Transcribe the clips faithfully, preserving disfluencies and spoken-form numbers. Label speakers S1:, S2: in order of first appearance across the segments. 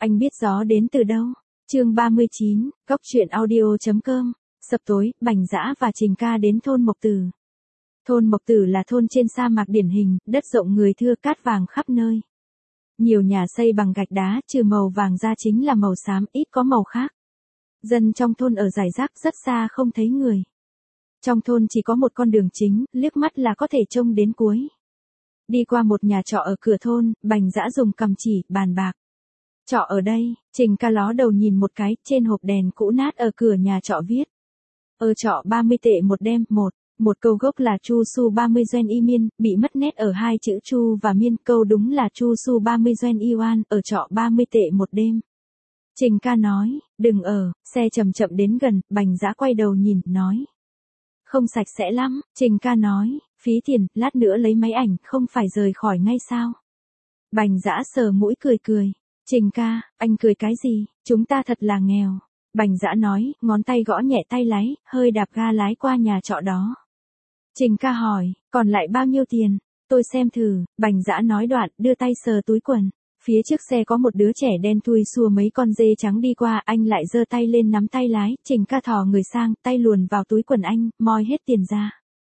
S1: Anh biết gió đến từ đâu? Chương ba mươi chín, Góc truyện audio chấm com. Sập tối, Bành Dã và Trình Ca đến thôn Mộc Tử. Thôn Mộc Tử là thôn trên sa mạc điển hình, đất rộng người thưa cát vàng khắp nơi. Nhiều nhà xây bằng gạch đá, trừ màu vàng ra chính là màu xám, ít có màu khác. Dân trong thôn ở rải rác rất xa không thấy người. Trong thôn chỉ có một con đường chính, liếc mắt là có thể trông đến cuối. Đi qua một nhà trọ ở cửa thôn, Bành Dã dùng cằm chỉ, bàn bạc. Trọ ở đây, Trình Ca ló đầu nhìn một cái, trên hộp đèn cũ nát ở cửa nhà trọ viết. Ở trọ ba mươi tệ một đêm, một. Một câu gốc là Chu Su ba mươi Doen Y Miên, bị mất nét ở hai chữ Chu và Miên, câu đúng là Chu Su ba mươi Doen Y Oan, ở trọ ba mươi tệ một đêm. Trình Ca nói, đừng ở, xe chậm chậm đến gần, Bành Dã quay đầu nhìn, nói. Không sạch sẽ lắm, Trình Ca nói, phí tiền, lát nữa lấy máy ảnh, không phải rời khỏi ngay sao. Bành Dã sờ mũi cười cười. Trình Ca, anh cười cái gì, chúng ta thật là nghèo. Bành Dã nói, ngón tay gõ nhẹ tay lái, hơi đạp ga lái qua nhà trọ đó. Trình Ca hỏi, còn lại bao nhiêu tiền? Tôi xem thử, Bành Dã nói đoạn, đưa tay sờ túi quần. Phía trước xe có một đứa trẻ đen thui xua mấy con dê trắng đi qua, anh lại giơ tay lên nắm tay lái, Trình Ca thò người sang, tay luồn vào túi quần anh, moi hết tiền ra.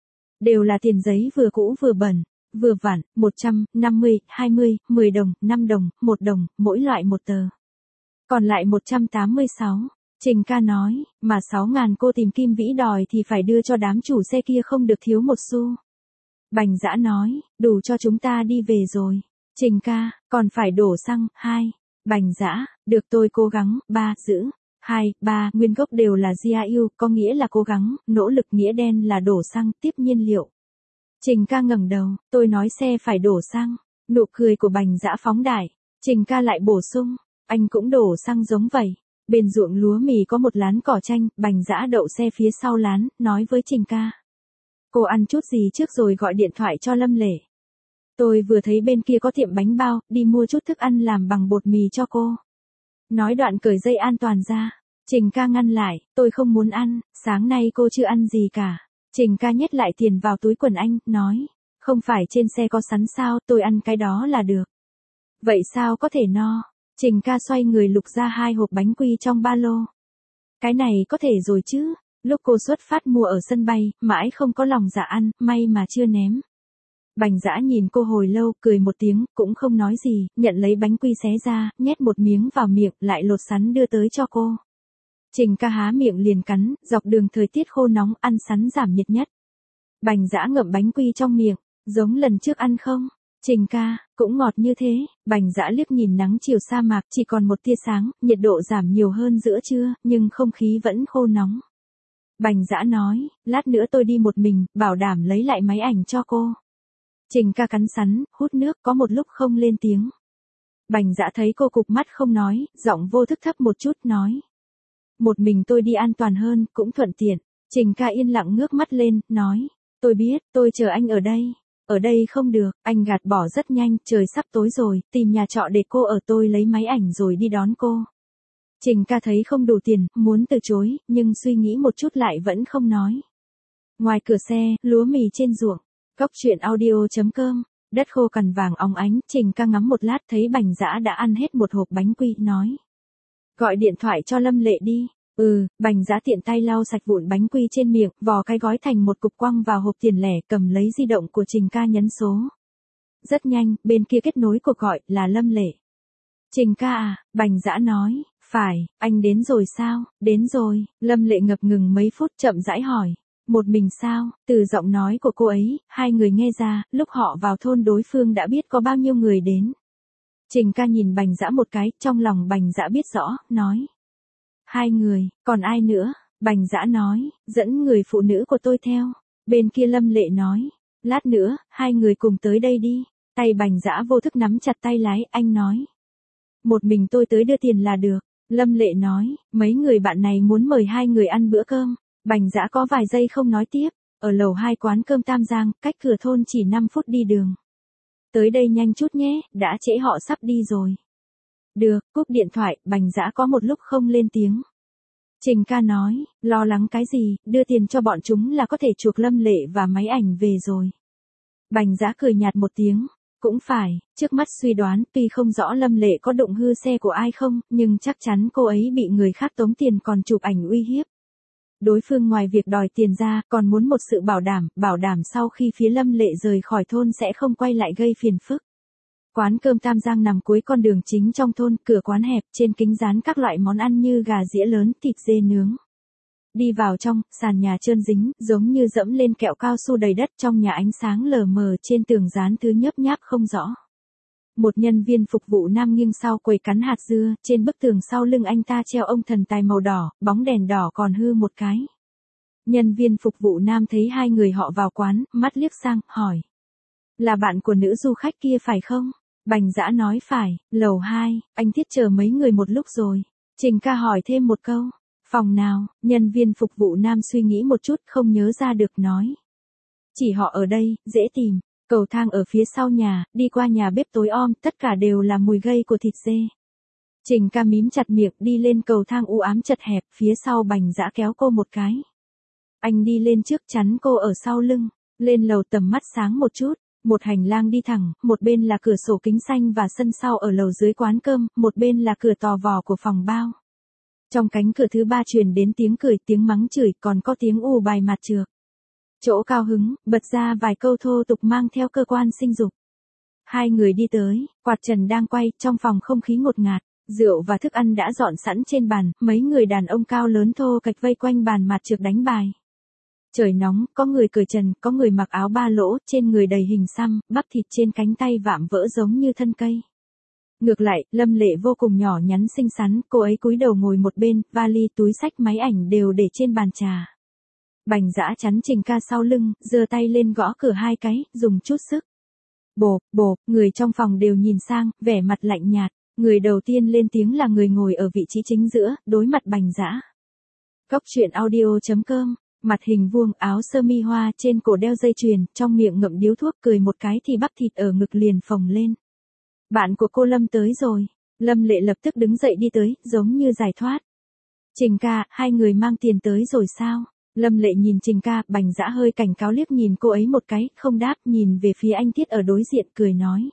S1: Đều là tiền giấy vừa cũ vừa bẩn, vừa vặn, một trăm, năm mươi, hai mươi, mười đồng, năm đồng, một đồng, mỗi loại một tờ. Còn lại một trăm tám mươi sáu. Trình Ca nói, mà sáu ngàn cô tìm Kim Vĩ đòi thì phải đưa cho đám chủ xe kia không được thiếu một xu. Bành Dã nói, đủ cho chúng ta đi về rồi. Trình Ca, còn phải đổ xăng, hai. Bành Dã, được tôi cố gắng, ba, giữ. Hai, ba, nguyên gốc đều là giê i u, có nghĩa là cố gắng, nỗ lực nghĩa đen là đổ xăng, tiếp nhiên liệu. Trình Ca ngẩng đầu, tôi nói xe phải đổ xăng. Nụ cười của Bành Dã phóng đại. Trình Ca lại bổ sung, anh cũng đổ xăng giống vậy. Bên ruộng lúa mì có một lán cỏ chanh, Bành Dã đậu xe phía sau lán, nói với Trình Ca. Cô ăn chút gì trước rồi gọi điện thoại cho Lâm Lệ. Tôi vừa thấy bên kia có tiệm bánh bao, đi mua chút thức ăn làm bằng bột mì cho cô. Nói đoạn cởi dây an toàn ra. Trình Ca ngăn lại, tôi không muốn ăn, sáng nay cô chưa ăn gì cả. Trình Ca nhét lại tiền vào túi quần anh, nói. Không phải trên xe có sắn sao, tôi ăn cái đó là được. Vậy sao có thể no? Trình Ca xoay người lục ra hai hộp bánh quy trong ba lô. Cái này có thể rồi chứ, lúc cô xuất phát mua ở sân bay, mãi không có lòng dạ ăn, may mà chưa ném. Bành Dã nhìn cô hồi lâu, cười một tiếng, cũng không nói gì, nhận lấy bánh quy xé ra, nhét một miếng vào miệng, lại lột sắn đưa tới cho cô. Trình Ca há miệng liền cắn, dọc đường thời tiết khô nóng, ăn sắn giảm nhiệt nhất. Bành Dã ngậm bánh quy trong miệng, giống lần trước ăn không? Trình Ca, cũng ngọt như thế. Bành Dã liếc nhìn nắng chiều sa mạc, chỉ còn một tia sáng, nhiệt độ giảm nhiều hơn giữa trưa, nhưng không khí vẫn khô nóng. Bành Dã nói, lát nữa tôi đi một mình, bảo đảm lấy lại máy ảnh cho cô. Trình Ca cắn sắn, hút nước, có một lúc không lên tiếng. Bành Dã thấy cô cụp mắt không nói, giọng vô thức thấp một chút, nói. Một mình tôi đi an toàn hơn, cũng thuận tiện. Trình Ca yên lặng ngước mắt lên, nói. Tôi biết, tôi chờ anh ở đây. Ở đây không được, anh gạt bỏ rất nhanh, trời sắp tối rồi, tìm nhà trọ để cô ở, tôi lấy máy ảnh rồi đi đón cô. Trình Ca thấy không đủ tiền, muốn từ chối, nhưng suy nghĩ một chút lại vẫn không nói. Ngoài cửa xe, lúa mì trên ruộng. Góc truyện audio chấm com. Đất khô cằn vàng óng ánh, Trình Ca ngắm một lát thấy Bành Dã đã ăn hết một hộp bánh quy, nói. Gọi điện thoại cho Lâm Lệ đi. Ừ, Bành Dã tiện tay lau sạch vụn bánh quy trên miệng, vò cái gói thành một cục quăng vào hộp tiền lẻ, cầm lấy di động của Trình Ca nhấn số. Rất nhanh, bên kia kết nối cuộc gọi, là Lâm Lệ. Trình Ca à, Bành Dã nói, phải, anh đến rồi sao? Đến rồi. Lâm Lệ ngập ngừng mấy phút chậm rãi hỏi. Một mình sao? Từ giọng nói của cô ấy, hai người nghe ra, lúc họ vào thôn đối phương đã biết có bao nhiêu người đến. Trình Ca nhìn Bành Dã một cái, trong lòng Bành Dã biết rõ, nói. Hai người, còn ai nữa? Bành Dã nói, dẫn người phụ nữ của tôi theo. Bên kia Lâm Lệ nói, lát nữa, hai người cùng tới đây đi. Tay Bành Dã vô thức nắm chặt tay lái, anh nói. Một mình tôi tới đưa tiền là được. Lâm Lệ nói, mấy người bạn này muốn mời hai người ăn bữa cơm. Bành Dã có vài giây không nói tiếp, ở lầu hai quán cơm Tam Giang, cách cửa thôn chỉ năm phút đi đường. Tới đây nhanh chút nhé, đã trễ họ sắp đi rồi. Được, cúp điện thoại, Bành Dã có một lúc không lên tiếng. Trình Ca nói, lo lắng cái gì, đưa tiền cho bọn chúng là có thể chuộc Lâm Lệ và máy ảnh về rồi. Bành Dã cười nhạt một tiếng, Cũng phải, trước mắt suy đoán tuy không rõ Lâm Lệ có đụng hư xe của ai không, nhưng chắc chắn cô ấy bị người khác tống tiền còn chụp ảnh uy hiếp. Đối phương ngoài việc đòi tiền ra, còn muốn một sự bảo đảm, bảo đảm sau khi phía Lâm Lệ rời khỏi thôn sẽ không quay lại gây phiền phức. Quán cơm Tam Giang nằm cuối con đường chính trong thôn, cửa quán hẹp, trên kính dán các loại món ăn như gà giã lớn, thịt dê nướng. Đi vào trong, sàn nhà trơn dính, giống như dẫm lên kẹo cao su đầy đất, trong nhà ánh sáng lờ mờ, trên tường dán thứ nhấp nháp không rõ. Một nhân viên phục vụ nam nghiêng sau quầy cắn hạt dưa, trên bức tường sau lưng anh ta treo ông thần tài màu đỏ, bóng đèn đỏ còn hư một cái. Nhân viên phục vụ nam thấy hai người họ vào quán, mắt liếc sang, hỏi. Là bạn của nữ du khách kia phải không? Bành Dã nói phải, lầu hai, anh Thiết chờ mấy người một lúc rồi. Trình ca hỏi thêm một câu. Phòng nào? Nhân viên phục vụ nam suy nghĩ một chút, không nhớ ra được nói. Chỉ họ ở đây, dễ tìm. Cầu thang ở phía sau nhà, đi qua nhà bếp tối om, tất cả đều là mùi gây của thịt dê. Trình ca mím chặt miệng đi lên cầu thang u ám chật hẹp, phía sau Bành Dã kéo cô một cái. Anh đi lên trước chắn cô ở sau lưng, lên lầu tầm mắt sáng một chút. Một hành lang đi thẳng, một bên là cửa sổ kính xanh và sân sau ở lầu dưới quán cơm, một bên là cửa tò vò của phòng bao. Trong cánh cửa thứ ba truyền đến tiếng cười, tiếng mắng chửi, còn có tiếng ù bài mặt trược. Chỗ cao hứng, bật ra vài câu thô tục mang theo cơ quan sinh dục. Hai người đi tới, quạt trần đang quay, trong phòng không khí ngột ngạt, rượu và thức ăn đã dọn sẵn trên bàn, mấy người đàn ông cao lớn thô kệch vây quanh bàn mặt trược đánh bài. Trời nóng, có người cởi trần, có người mặc áo ba lỗ, trên người đầy hình xăm, bắp thịt trên cánh tay vạm vỡ giống như thân cây. Ngược lại, Lâm Lệ vô cùng nhỏ nhắn xinh xắn, cô ấy cúi đầu ngồi một bên, vali, túi xách, máy ảnh đều để trên bàn trà. Bành Dã chắn Trình ca sau lưng, giơ tay lên gõ cửa hai cái, dùng chút sức. Bộp, bộp, người trong phòng đều nhìn sang, vẻ mặt lạnh nhạt. Người đầu tiên lên tiếng là người ngồi ở vị trí chính giữa, đối mặt Bành Dã. Cốc truyện audio chấm com. Mặt hình vuông, áo sơ mi hoa, trên cổ đeo dây chuyền, trong miệng ngậm điếu thuốc, cười một cái thì bắp thịt ở ngực liền phồng lên. Bạn của cô Lâm tới rồi. Lâm Lệ lập tức đứng dậy đi tới, giống như giải thoát. Trình ca, hai người mang tiền tới rồi sao? Lâm Lệ nhìn Trình ca, Bành Dã hơi cảnh cáo liếc nhìn cô ấy một cái, không đáp, nhìn về phía anh Thiết ở đối diện, cười nói.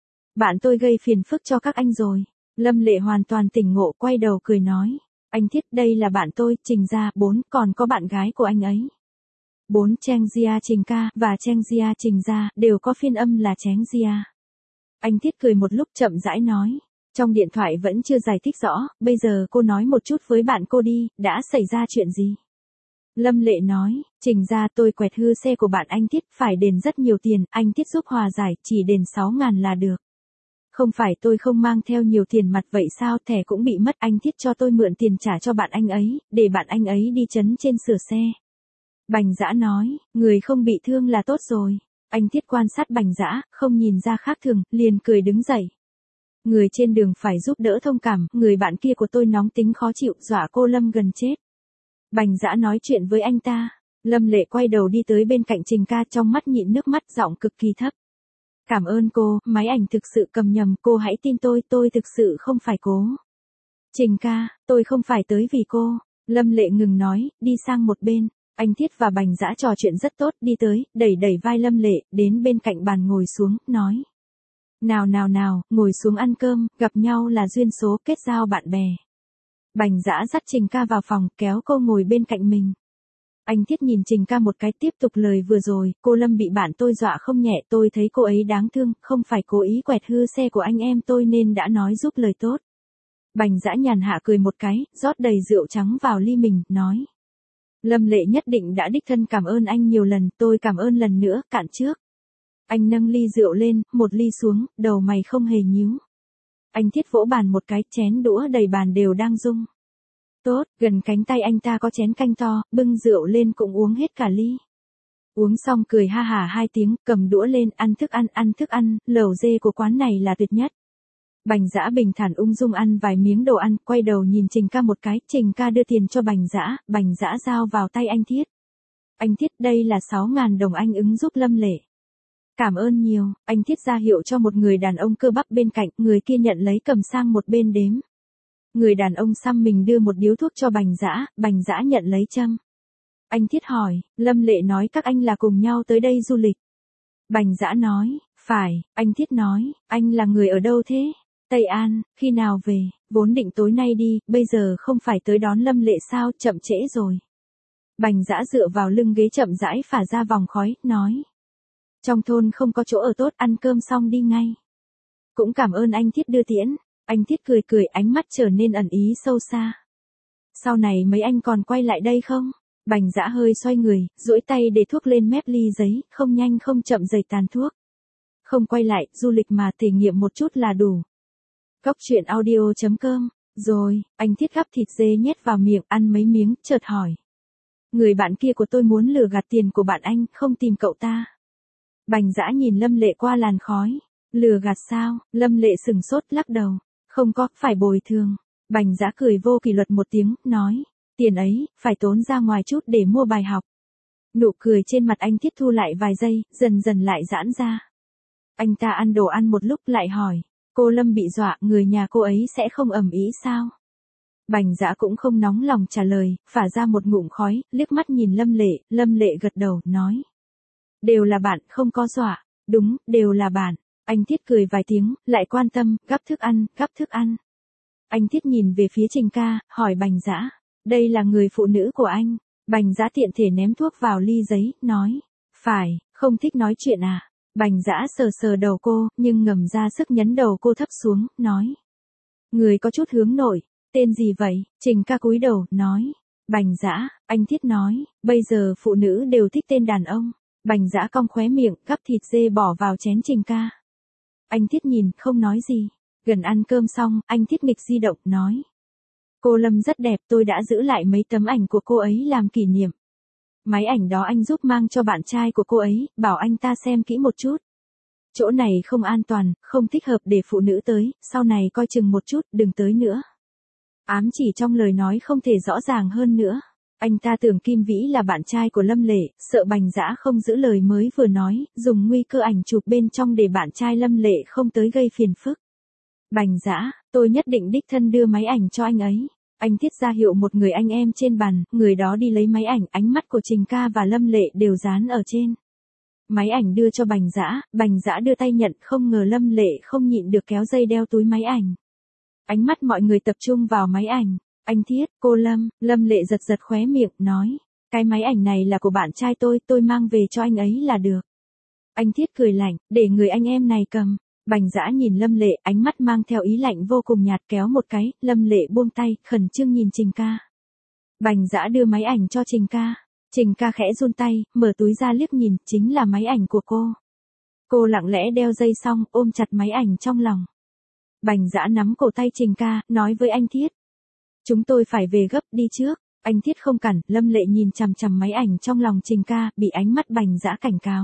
S1: Bạn tôi gây phiền phức cho các anh rồi. Lâm Lệ hoàn toàn tỉnh ngộ, quay đầu cười nói. Anh Thiết, đây là bạn tôi, Trình gia, bốn, còn có bạn gái của anh ấy. Bốn, Cheng Gia Trình ca, và Cheng Gia Trình gia, đều có phiên âm là Cheng Gia. Anh Thiết cười một lúc chậm rãi nói. Trong điện thoại vẫn chưa giải thích rõ, bây giờ cô nói một chút với bạn cô đi, đã xảy ra chuyện gì? Lâm Lệ nói, Trình gia, tôi quẹt hư xe của bạn anh Thiết, phải đền rất nhiều tiền, anh Thiết giúp hòa giải, chỉ đền sáu ngàn là được. Không phải tôi không mang theo nhiều tiền mặt vậy sao, thẻ cũng bị mất, anh Thiết cho tôi mượn tiền trả cho bạn anh ấy, để bạn anh ấy đi trấn trên sửa xe. Bành Dã nói, người không bị thương là tốt rồi. Anh Thiết quan sát Bành Dã, không nhìn ra khác thường, liền cười đứng dậy. Người trên đường phải giúp đỡ thông cảm, người bạn kia của tôi nóng tính khó chịu, dọa cô Lâm gần chết. Bành Dã nói chuyện với anh ta. Lâm Lệ quay đầu đi tới bên cạnh Trình ca, trong mắt nhịn nước mắt, giọng cực kỳ thấp. Cảm ơn cô, máy ảnh thực sự cầm nhầm, cô hãy tin tôi, tôi thực sự không phải cố. Trình ca, tôi không phải tới vì cô. Lâm Lệ ngừng nói, đi sang một bên. Anh Thiết và Bành Dã trò chuyện rất tốt, đi tới, đẩy đẩy vai Lâm Lệ, đến bên cạnh bàn ngồi xuống, nói. Nào nào nào, ngồi xuống ăn cơm, gặp nhau là duyên số, kết giao bạn bè. Bành Dã dắt Trình ca vào phòng, kéo cô ngồi bên cạnh mình. Anh Thiết nhìn Trình ca một cái, tiếp tục lời vừa rồi, cô Lâm bị bạn tôi dọa không nhẹ, tôi thấy cô ấy đáng thương, không phải cố ý quẹt hư xe của anh em tôi nên đã nói giúp lời tốt. Bành Dã nhàn hạ cười một cái, rót đầy rượu trắng vào ly mình, nói. Lâm Lệ nhất định đã đích thân cảm ơn anh nhiều lần, tôi cảm ơn lần nữa, cạn trước. Anh nâng ly rượu lên, một ly xuống, đầu mày không hề nhíu. Anh Thiết vỗ bàn một cái, chén đũa đầy bàn đều đang rung. Tốt, gần cánh tay anh ta có chén canh to, bưng rượu lên cũng uống hết cả ly. Uống xong cười ha hả hai tiếng, cầm đũa lên, ăn thức ăn, ăn thức ăn, lẩu dê của quán này là tuyệt nhất. Bành Dã bình thản ung dung ăn vài miếng đồ ăn, quay đầu nhìn Trình ca một cái, Trình ca đưa tiền cho Bành Dã, Bành Dã giao vào tay anh Thiết. Anh Thiết, đây là sáu ngàn đồng anh ứng giúp Lâm Lệ. Cảm ơn nhiều, anh Thiết ra hiệu cho một người đàn ông cơ bắp bên cạnh, người kia nhận lấy cầm sang một bên đếm. Người đàn ông xăm mình đưa một điếu thuốc cho Bành Dã, Bành Dã nhận lấy châm. Anh Thiết hỏi, Lâm Lệ nói các anh là cùng nhau tới đây du lịch. Bành Dã nói, Phải, anh Thiết nói, anh là người ở đâu thế? Tây An, khi nào về, vốn định tối nay đi, bây giờ không phải tới đón Lâm Lệ sao, chậm trễ rồi. Bành Dã dựa vào lưng ghế chậm rãi phả ra vòng khói, nói. Trong thôn không có chỗ ở tốt, ăn cơm xong đi ngay. Cũng cảm ơn anh Thiết đưa tiễn. Anh Thiết cười cười, ánh mắt trở nên ẩn ý sâu xa. Sau này mấy anh còn quay lại đây không? Bành Dã hơi xoay người, duỗi tay để thuốc lên mép ly giấy, không nhanh không chậm giày tàn thuốc. Không quay lại, du lịch mà thể nghiệm một chút là đủ. Cóc truyện audio chấm com. Rồi, anh Thiết gắp thịt dê nhét vào miệng, ăn mấy miếng, chợt hỏi. Người bạn kia của tôi muốn lừa gạt tiền của bạn anh, không tìm cậu ta. Bành Dã nhìn Lâm Lệ qua làn khói. Lừa gạt sao? Lâm Lệ sừng sốt lắc đầu. Không có, phải bồi thường. Bành Dã cười vô kỷ luật một tiếng, nói. Tiền ấy, phải tốn ra ngoài chút để mua bài học. Nụ cười trên mặt anh Thiết thu lại vài giây, dần dần lại giãn ra. Anh ta ăn đồ ăn một lúc lại hỏi. Cô Lâm bị dọa, người nhà cô ấy sẽ không ầm ĩ sao? Bành Dã cũng không nóng lòng trả lời, phả ra một ngụm khói, liếc mắt nhìn Lâm Lệ, Lâm Lệ gật đầu, nói. Đều là bạn, không có dọa. Đúng, đều là bạn. Anh Thiết cười vài tiếng, lại quan tâm, gắp thức ăn, gắp thức ăn. Anh Thiết nhìn về phía Trình ca, hỏi Bành Dã. Đây là người phụ nữ của anh. Bành Dã tiện thể ném thuốc vào ly giấy, nói. Phải, không thích nói chuyện à? Bành Dã sờ sờ đầu cô, nhưng ngầm ra sức nhấn đầu cô thấp xuống, nói. Người có chút hướng nội, tên gì vậy? Trình ca cúi đầu, nói. Bành Dã, anh Thiết nói, bây giờ phụ nữ đều thích tên đàn ông. Bành Dã cong khóe miệng, gắp thịt dê bỏ vào chén Trình ca. Anh Thiết nhìn, không nói gì. Gần ăn cơm xong, anh Thiết nghịch di động, nói. Cô Lâm rất đẹp, tôi đã giữ lại mấy tấm ảnh của cô ấy làm kỷ niệm. Máy ảnh đó anh giúp mang cho bạn trai của cô ấy, bảo anh ta xem kỹ một chút. Chỗ này không an toàn, không thích hợp để phụ nữ tới, sau này coi chừng một chút, đừng tới nữa. Ám chỉ trong lời nói không thể rõ ràng hơn nữa. Anh ta tưởng Kim Vĩ là bạn trai của Lâm Lệ, sợ Bành Dã không giữ lời mới vừa nói, dùng nguy cơ ảnh chụp bên trong để bạn trai Lâm Lệ không tới gây phiền phức. Bành Dã, tôi nhất định đích thân đưa máy ảnh cho anh ấy. Anh Thiết ra hiệu một người anh em trên bàn, người đó đi lấy máy ảnh, ánh mắt của Trình ca và Lâm Lệ đều dán ở trên. Máy ảnh đưa cho Bành Dã, Bành Dã đưa tay nhận, không ngờ Lâm Lệ không nhịn được kéo dây đeo túi máy ảnh. Ánh mắt mọi người tập trung vào máy ảnh. Anh Thiết, cô Lâm, Lâm Lệ giật giật khóe miệng, nói. Cái máy ảnh này là của bạn trai tôi, tôi mang về cho anh ấy là được. Anh Thiết cười lạnh, để người anh em này cầm. Bành Dã nhìn Lâm Lệ, ánh mắt mang theo ý lạnh vô cùng nhạt, kéo một cái, Lâm Lệ buông tay, khẩn trương nhìn Trình ca. Bành Dã đưa máy ảnh cho Trình ca. Trình ca khẽ run tay, mở túi ra liếc nhìn, chính là máy ảnh của cô. Cô lặng lẽ đeo dây xong, ôm chặt máy ảnh trong lòng. Bành Dã nắm cổ tay Trình ca, nói với anh Thiết. Chúng tôi phải về gấp, đi trước. Anh Thiết không cản, Lâm Lệ nhìn chằm chằm máy ảnh trong lòng Trình ca, bị ánh mắt Bành Dã cảnh cáo.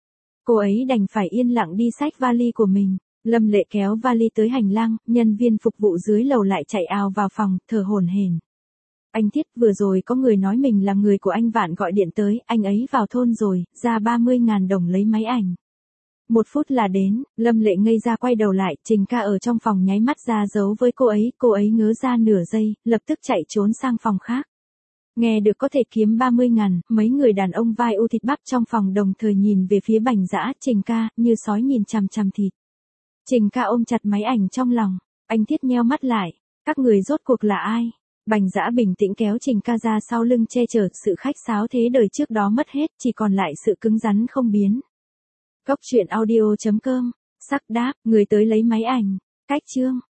S1: Cô ấy đành phải yên lặng đi xách vali của mình. Lâm Lệ kéo vali tới hành lang, nhân viên phục vụ dưới lầu lại chạy ào vào phòng, thở hổn hển. Anh Thiết, vừa rồi có người nói mình là người của anh Vạn gọi điện tới, anh ấy vào thôn rồi, ra ba mươi ngàn đồng lấy máy ảnh. Một phút là đến, Lâm Lệ ngây ra quay đầu lại, Trình ca ở trong phòng nháy mắt ra dấu với cô ấy, cô ấy ngớ ra nửa giây, lập tức chạy trốn sang phòng khác. Nghe được có thể kiếm ba mươi ngàn, mấy người đàn ông vai u thịt bắp trong phòng đồng thời nhìn về phía Bành Dã, Trình ca, như sói nhìn chằm chằm thịt. Trình ca ôm chặt máy ảnh trong lòng, anh Thiết nheo mắt lại, các người rốt cuộc là ai? Bành Dã bình tĩnh kéo Trình ca ra sau lưng che chở, sự khách sáo thế đời trước đó mất hết, chỉ còn lại sự cứng rắn không biến. Cóc truyện audio chấm com, sắc đáp, người tới lấy máy ảnh, cách chương.